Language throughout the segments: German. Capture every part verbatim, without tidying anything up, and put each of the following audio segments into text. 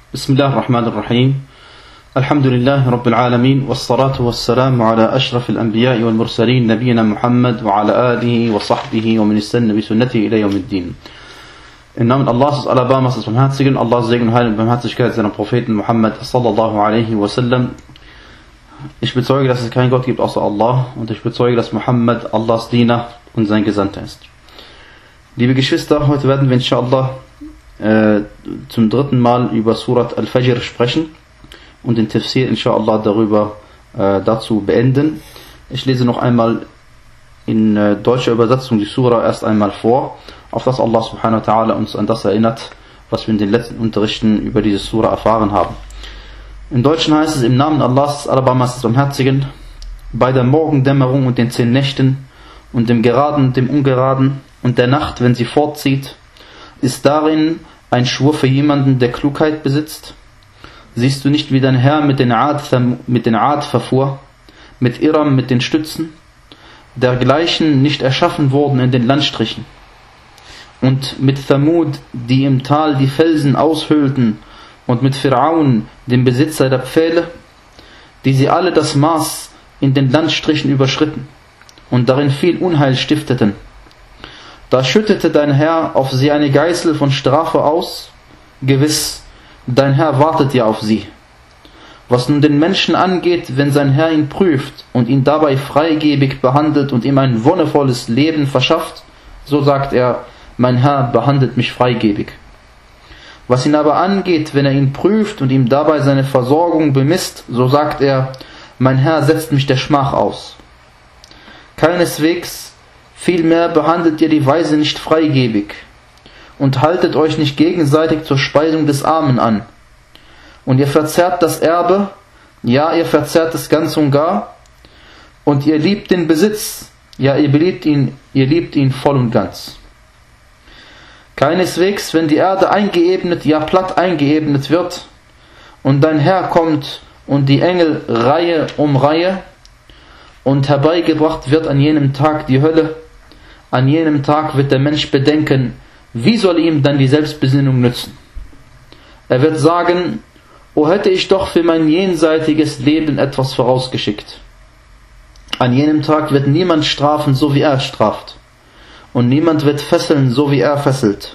بسم الله الرحمن الرحيم الحمد لله رب العالمين والصلاة والسلام على أشرف الأنبياء والمرسلين نبينا محمد وعلى آله وصحبه ومن استنى بسنته إلى يوم الدين. Im Namen Allahs, des Alabamas, des Barmherzigen, Allahs Segen und Heil und Barmherzigkeit seiner Propheten Muhammad sallallahu alaihi wasallam. Ich bezeuge, dass es keinen Gott gibt außer Allah und ich bezeuge, dass Muhammad Allahs Diener und sein Gesandter ist. Liebe Geschwister, heute werden wir inshallah äh, zum dritten Mal über Surat Al-Fajr sprechen und den Tafsir inshallah darüber äh, dazu beenden. Ich lese noch einmal in äh, deutscher Übersetzung die Surah erst einmal vor, auf das Allah subhanahu wa ta'ala uns an das erinnert, was wir in den letzten Unterrichten über diese Surah erfahren haben. Im Deutschen heißt es: Im Namen Allahs, des Alabamas, des Barmherzigen, bei der Morgendämmerung und den zehn Nächten und dem Geraden und dem Ungeraden und der Nacht, wenn sie fortzieht, ist darin ein Schwur für jemanden, der Klugheit besitzt. Siehst du nicht, wie dein Herr mit den Ad, mit den Ad verfuhr, mit Iram, mit den Stützen, dergleichen nicht erschaffen wurden in den Landstrichen, und mit Thamud, die im Tal die Felsen aushöhlten, und mit Fir'aun, dem Besitzer der Pfähle, die sie alle das Maß in den Landstrichen überschritten und darin viel Unheil stifteten. Da schüttete dein Herr auf sie eine Geißel von Strafe aus. Gewiss, dein Herr wartet ja auf sie. Was nun den Menschen angeht, wenn sein Herr ihn prüft und ihn dabei freigebig behandelt und ihm ein wonnevolles Leben verschafft, so sagt er: Mein Herr behandelt mich freigebig. Was ihn aber angeht, wenn er ihn prüft und ihm dabei seine Versorgung bemisst, so sagt er: Mein Herr setzt mich der Schmach aus. Keineswegs, vielmehr behandelt ihr die Weise nicht freigebig und haltet euch nicht gegenseitig zur Speisung des Armen an. Und ihr verzehrt das Erbe, ja, ihr verzehrt es ganz und gar, und ihr liebt den Besitz, ja, ihr beliebt ihn, ihr liebt ihn voll und ganz. Keineswegs, wenn die Erde eingeebnet, ja platt eingeebnet wird, und dein Herr kommt und die Engel Reihe um Reihe, und herbeigebracht wird an jenem Tag die Hölle, an jenem Tag wird der Mensch bedenken, wie soll ihm dann die Selbstbesinnung nützen? Er wird sagen: O hätte ich doch für mein jenseitiges Leben etwas vorausgeschickt. An jenem Tag wird niemand strafen, so wie er straft, und niemand wird fesseln, so wie er fesselt.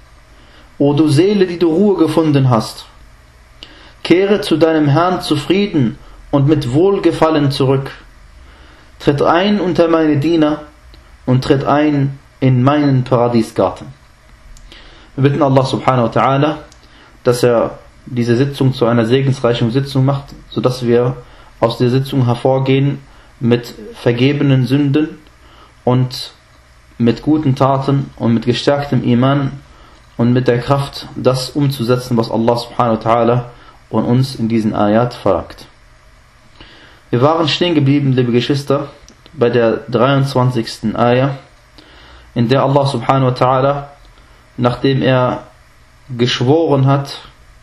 O du Seele, die du Ruhe gefunden hast, kehre zu deinem Herrn zufrieden und mit Wohlgefallen zurück. Tritt ein unter meine Diener und tritt ein in meinen Paradiesgarten. Wir bitten Allah subhanahu wa ta'ala, dass er diese Sitzung zu einer segensreichen Sitzung macht, sodass wir aus der Sitzung hervorgehen mit vergebenen Sünden und mit guten Taten und mit gestärktem Iman und mit der Kraft, das umzusetzen, was Allah subhanahu wa ta'ala von uns in diesen Ayat verlangt. Wir waren stehen geblieben, liebe Geschwister, bei der dreiundzwanzigsten Ayah, in der Allah subhanahu wa ta'ala, nachdem er geschworen hat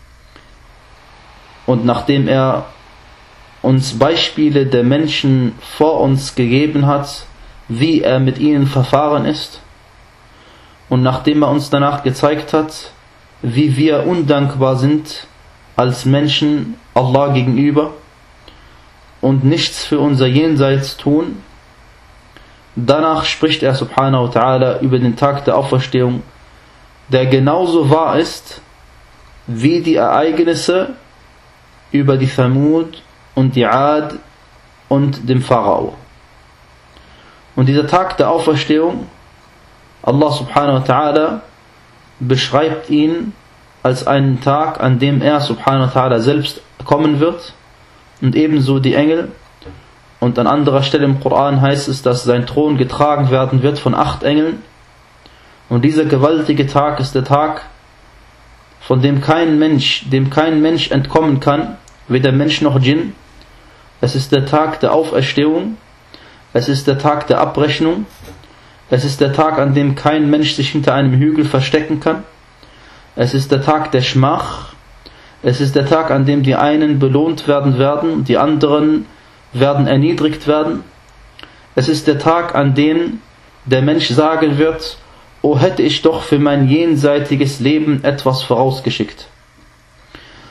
und nachdem er uns Beispiele der Menschen vor uns gegeben hat, wie er mit ihnen verfahren ist, und nachdem er uns danach gezeigt hat, wie wir undankbar sind als Menschen Allah gegenüber und nichts für unser Jenseits tun, danach spricht er subhanahu wa ta'ala über den Tag der Auferstehung, der genauso wahr ist wie die Ereignisse über die Thamud und die Ad und dem Pharao. Und dieser Tag der Auferstehung, Allah subhanahu wa ta'ala beschreibt ihn als einen Tag, an dem er subhanahu wa ta'ala selbst kommen wird, und ebenso die Engel. Und an anderer Stelle im Koran heißt es, dass sein Thron getragen werden wird von acht Engeln. Und dieser gewaltige Tag ist der Tag, von dem kein Mensch, dem kein Mensch entkommen kann, weder Mensch noch Djinn. Es ist der Tag der Auferstehung. Es ist der Tag der Abrechnung. Es ist der Tag, an dem kein Mensch sich hinter einem Hügel verstecken kann. Es ist der Tag der Schmach. Es ist der Tag, an dem die einen belohnt werden werden, die anderen werden erniedrigt werden. Es ist der Tag, an dem der Mensch sagen wird: O hätte ich doch für mein jenseitiges Leben etwas vorausgeschickt.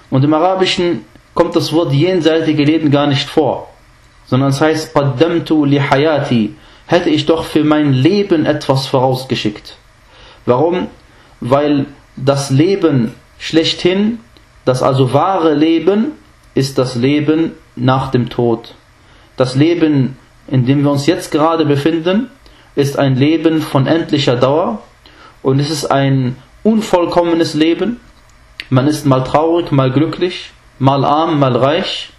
Und im Arabischen kommt das Wort jenseitige Leben gar nicht vor, sondern es heißt qaddamtu li hayati, hätte ich doch für mein Leben etwas vorausgeschickt. Warum? Weil das Leben schlechthin, das also wahre Leben, ist das Leben nach dem Tod. Das Leben, in dem wir uns jetzt gerade befinden, ist ein Leben von endlicher Dauer und es ist ein unvollkommenes Leben. Man ist mal traurig, mal glücklich, mal arm, mal reich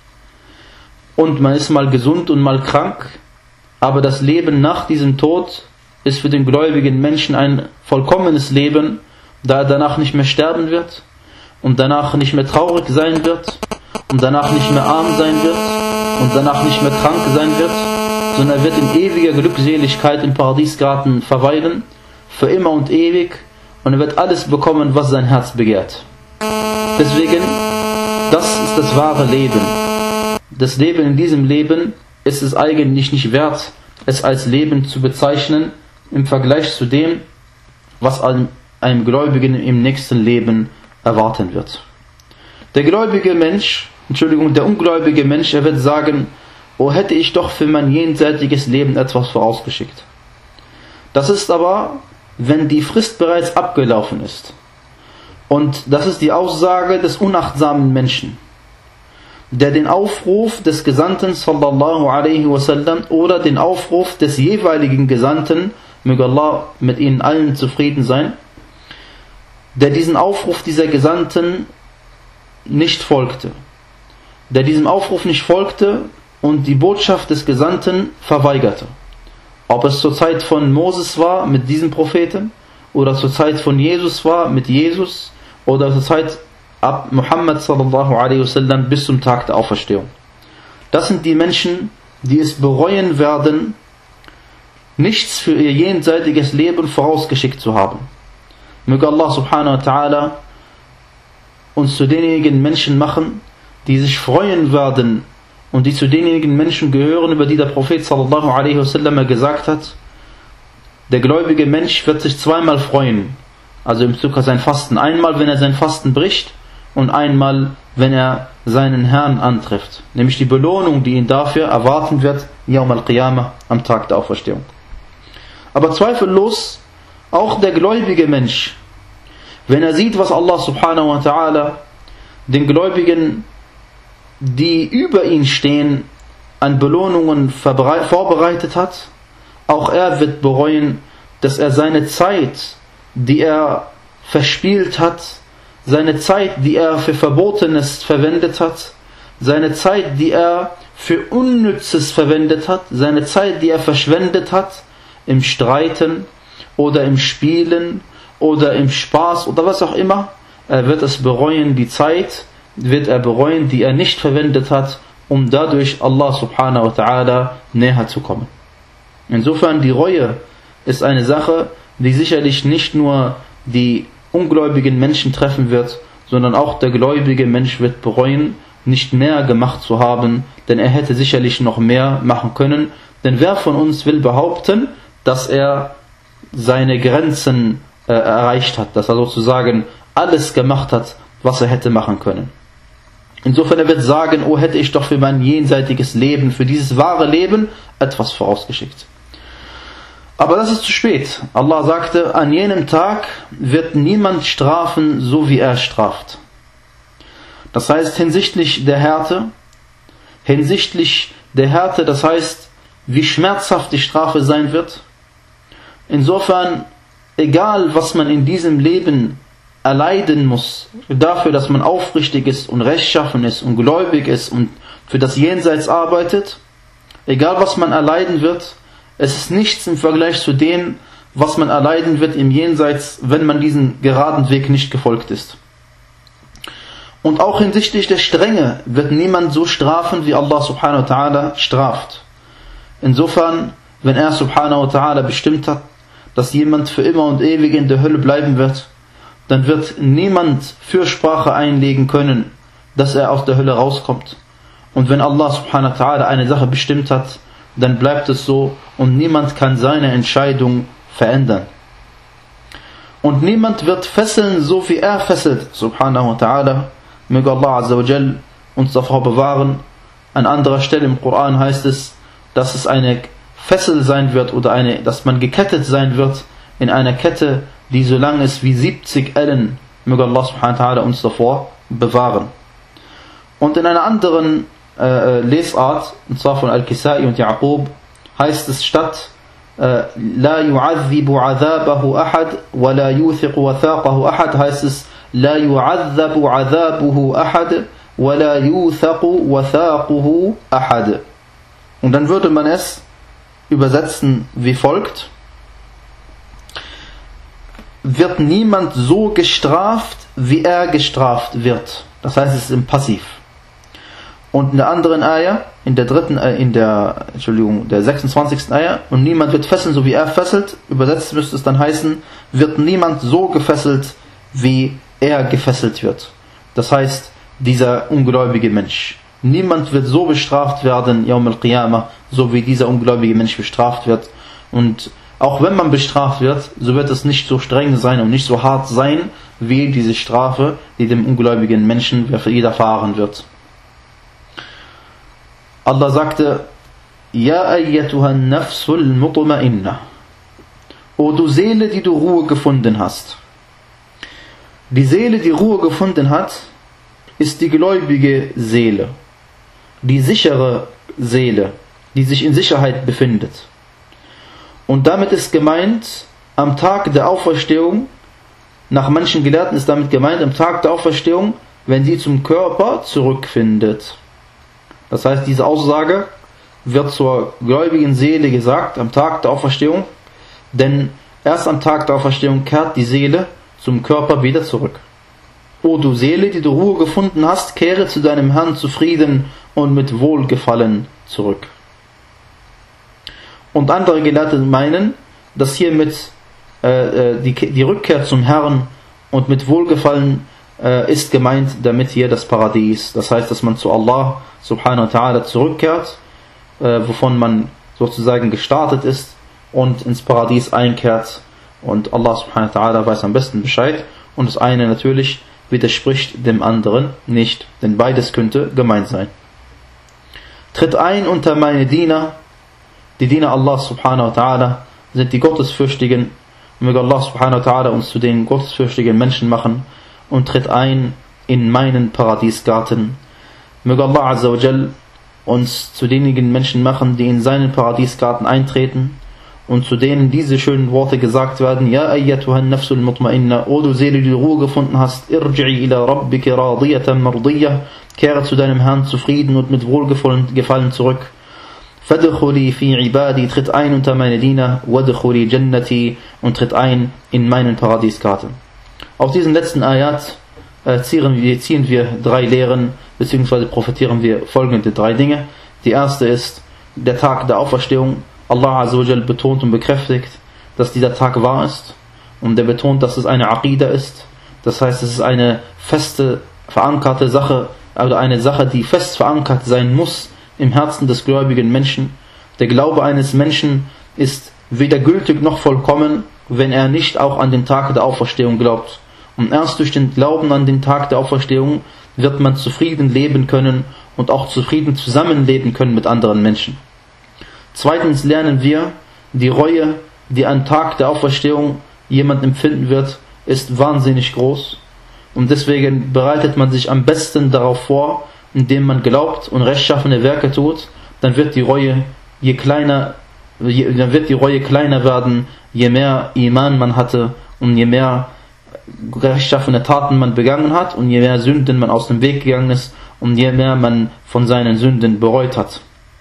und man ist mal gesund und mal krank. Aber das Leben nach diesem Tod ist für den gläubigen Menschen ein vollkommenes Leben, da er danach nicht mehr sterben wird und danach nicht mehr traurig sein wird und danach nicht mehr arm sein wird und danach nicht mehr krank sein wird, sondern er wird in ewiger Glückseligkeit im Paradiesgarten verweilen, für immer und ewig, und er wird alles bekommen, was sein Herz begehrt. Deswegen, das ist das wahre Leben. Das Leben in diesem Leben ist es eigentlich nicht wert, es als Leben zu bezeichnen, im Vergleich zu dem, was einem, einem Gläubigen im nächsten Leben erwarten wird. Der gläubige Mensch, Entschuldigung, der ungläubige Mensch, er wird sagen, oh, hätte ich doch für mein jenseitiges Leben etwas vorausgeschickt. Das ist aber, wenn die Frist bereits abgelaufen ist. Und das ist die Aussage des unachtsamen Menschen, der den Aufruf des Gesandten sallallahu alaihi wasallam oder den Aufruf des jeweiligen Gesandten, möge Allah mit ihnen allen zufrieden sein, der diesen Aufruf dieser Gesandten nicht folgte, der diesem Aufruf nicht folgte und die Botschaft des Gesandten verweigerte. Ob es zur Zeit von Moses war mit diesem Propheten oder zur Zeit von Jesus war mit Jesus oder zur Zeit ab Muhammad sallallahu alaihi wasallam bis zum Tag der Auferstehung. Das sind die Menschen, die es bereuen werden, nichts für ihr jenseitiges Leben vorausgeschickt zu haben. Möge Allah subhanahu wa ta'ala uns zu denjenigen Menschen machen, die sich freuen werden und die zu denjenigen Menschen gehören, über die der Prophet sallallahu alaihi wasallam gesagt hat, der gläubige Mensch wird sich zweimal freuen, also im Bezug auf sein Fasten. Einmal, wenn er sein Fasten bricht, und einmal, wenn er seinen Herrn antrifft. Nämlich die Belohnung, die ihn dafür erwarten wird, Yawm al-Qiyamah, am Tag der Auferstehung. Aber zweifellos, auch der gläubige Mensch, wenn er sieht, was Allah subhanahu wa ta'ala den Gläubigen, die über ihn stehen, an Belohnungen vorbereitet hat, auch er wird bereuen, dass er seine Zeit, die er verspielt hat, seine Zeit, die er für Verbotenes verwendet hat, seine Zeit, die er für Unnützes verwendet hat, seine Zeit, die er verschwendet hat, im Streiten oder im Spielen oder im Spaß oder was auch immer, er wird es bereuen, die Zeit wird er bereuen, die er nicht verwendet hat, um dadurch Allah subhanahu wa ta'ala näher zu kommen. Insofern, die Reue ist eine Sache, die sicherlich nicht nur die ungläubigen Menschen treffen wird, sondern auch der gläubige Mensch wird bereuen, nicht mehr gemacht zu haben, denn er hätte sicherlich noch mehr machen können. Denn wer von uns will behaupten, dass er seine Grenzen äh, erreicht hat, dass er sozusagen alles gemacht hat, was er hätte machen können. Insofern er wird sagen, oh, hätte ich doch für mein jenseitiges Leben, für dieses wahre Leben etwas vorausgeschickt. Aber das ist zu spät. Allah sagte, an jenem Tag wird niemand strafen, so wie er straft. Das heißt, hinsichtlich der Härte, hinsichtlich der Härte, das heißt, wie schmerzhaft die Strafe sein wird. Insofern, egal was man in diesem Leben erleiden muss, dafür, dass man aufrichtig ist und rechtschaffen ist und gläubig ist und für das Jenseits arbeitet, egal was man erleiden wird, es ist nichts im Vergleich zu dem, was man erleiden wird im Jenseits, wenn man diesen geraden Weg nicht gefolgt ist. Und auch hinsichtlich der Strenge wird niemand so strafen, wie Allah subhanahu wa ta'ala straft. Insofern, wenn er subhanahu wa ta'ala bestimmt hat, dass jemand für immer und ewig in der Hölle bleiben wird, dann wird niemand Fürsprache einlegen können, dass er aus der Hölle rauskommt. Und wenn Allah subhanahu wa ta'ala eine Sache bestimmt hat, dann bleibt es so und niemand kann seine Entscheidung verändern. Und niemand wird fesseln, so wie er fesselt, subhanahu wa ta'ala, Möge Allah Azza wa Jal uns davor bewahren. An anderer Stelle im Koran heißt es, dass es eine Fessel sein wird oder eine, dass man gekettet sein wird in einer Kette, die so lang ist wie siebzig Ellen. Möge Allah subhanahu wa ta'ala uns davor bewahren. Und in einer anderen äh, Lesart, und zwar von Al-Kisai und Ya'qub, heißt es statt La yu'adhibu 'adhabahu ahad wa la yuthiqu wathaqahu ahad, heißt es La yu'adhabu 'adhabuhu ahad wa la yuthaqu wathaquhu ahad. Und dann würde man es übersetzen wie folgt: Wird niemand so gestraft, wie er gestraft wird. Das heißt, es ist im Passiv. Und in der anderen Ayah, in der dritten, äh, in der, Entschuldigung, der sechsundzwanzigsten Ayah, und niemand wird fesseln, so wie er fesselt, übersetzt müsste es dann heißen, wird niemand so gefesselt, wie er gefesselt wird. Das heißt, dieser ungläubige Mensch. Niemand wird so bestraft werden, Yawm al-Qiyamah, so wie dieser ungläubige Mensch bestraft wird. Und auch wenn man bestraft wird, so wird es nicht so streng sein und nicht so hart sein, wie diese Strafe, die dem ungläubigen Menschen widerfahren wird. Allah sagte, Ja ayyatuhan nafsul mutma'inna. O du Seele, die du Ruhe gefunden hast. Die Seele, die Ruhe gefunden hat, ist die gläubige Seele. Die sichere Seele, die sich in Sicherheit befindet. Und damit ist gemeint, am Tag der Auferstehung, nach manchen Gelehrten ist damit gemeint, am Tag der Auferstehung, wenn sie zum Körper zurückfindet. Das heißt, diese Aussage wird zur gläubigen Seele gesagt, am Tag der Auferstehung, denn erst am Tag der Auferstehung kehrt die Seele zum Körper wieder zurück. O du Seele, die du Ruhe gefunden hast, kehre zu deinem Herrn zufrieden und mit Wohlgefallen zurück. Und andere Gelehrte meinen, dass hiermit äh, die, die Rückkehr zum Herrn und mit Wohlgefallen äh, ist gemeint, damit hier das Paradies. Das heißt, dass man zu Allah subhanahu wa ta'ala zurückkehrt, äh, wovon man sozusagen gestartet ist und ins Paradies einkehrt. Und Allah subhanahu wa ta'ala weiß am besten Bescheid. Und das eine natürlich widerspricht dem anderen nicht, denn beides könnte gemeint sein. Tritt ein unter meine Diener. Die Diener Allah subhanahu wa ta'ala sind die Gottesfürchtigen. Möge Allah subhanahu wa ta'ala uns zu den gottesfürchtigen Menschen machen. Und tritt ein in meinen Paradiesgarten. Möge Allah azza wa jal uns zu denjenigen Menschen machen, die in seinen Paradiesgarten eintreten und zu denen diese schönen Worte gesagt werden: Ja ayyatuhan nafsul mutma'inna, o du Seele, die du Ruhe gefunden hast, irji'i ila rabbika radiyatan mardiyah, kehre zu deinem Herrn zufrieden und mit Wohlgefallen zurück. Fadkhuli fi ibadi, tritt ein unter meine Diener, wadkhuli jannati, und tritt ein in meinen Paradiesgarten. Aus diesen letzten Ayat äh, ziehen, wir, ziehen wir drei Lehren, beziehungsweise profitieren wir folgende drei Dinge. Die erste ist der Tag der Auferstehung. Allah Azza wa Jal betont und bekräftigt, dass dieser Tag wahr ist. Und er betont, dass es eine Aqida ist. Das heißt, es ist eine feste, verankerte Sache, oder eine Sache, die fest verankert sein muss im Herzen des gläubigen Menschen. Der Glaube eines Menschen ist weder gültig noch vollkommen, wenn er nicht auch an den Tag der Auferstehung glaubt. Und erst durch den Glauben an den Tag der Auferstehung wird man zufrieden leben können und auch zufrieden zusammenleben können mit anderen Menschen. Zweitens lernen wir, die Reue, die am Tag der Auferstehung jemand empfinden wird, ist wahnsinnig groß. Und deswegen bereitet man sich am besten darauf vor, indem man glaubt und rechtschaffene Werke tut. Dann wird die Reue je kleiner, je, dann wird die Reue kleiner werden, je mehr Iman man hatte und je mehr rechtschaffene Taten man begangen hat und je mehr Sünden man aus dem Weg gegangen ist und je mehr man von seinen Sünden bereut hat.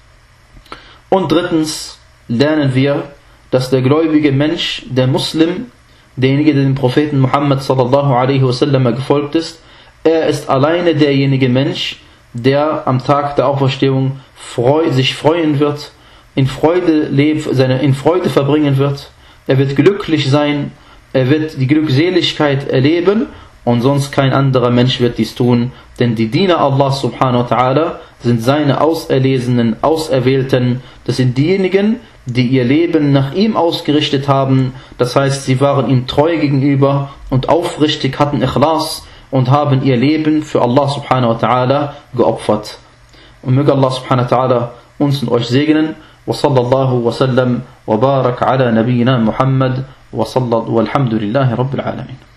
Und drittens lernen wir, dass der gläubige Mensch, der Muslim, derjenige, der dem Propheten Muhammad sallallahu alaihi wasallam gefolgt ist, er ist alleine derjenige Mensch, der am Tag der Auferstehung freu, sich freuen wird, in Freude leben, seine, in Freude verbringen wird. Er wird glücklich sein, er wird die Glückseligkeit erleben und sonst kein anderer Mensch wird dies tun, denn die Diener Allah subhanahu wa ta'ala sind seine Auserlesenen, Auserwählten, das sind diejenigen, die ihr Leben nach ihm ausgerichtet haben, das heißt, sie waren ihm treu gegenüber und aufrichtig, hatten Ikhlas und haben ihr Leben für Allah subhanahu wa ta'ala geopfert. Und möge Allah subhanahu wa ta'ala uns und euch segnen. Wa sallallahu wa sallam wa barak ala nabiyyina Muhammad wa sallallahu walhamdulillahi rabbil alamin.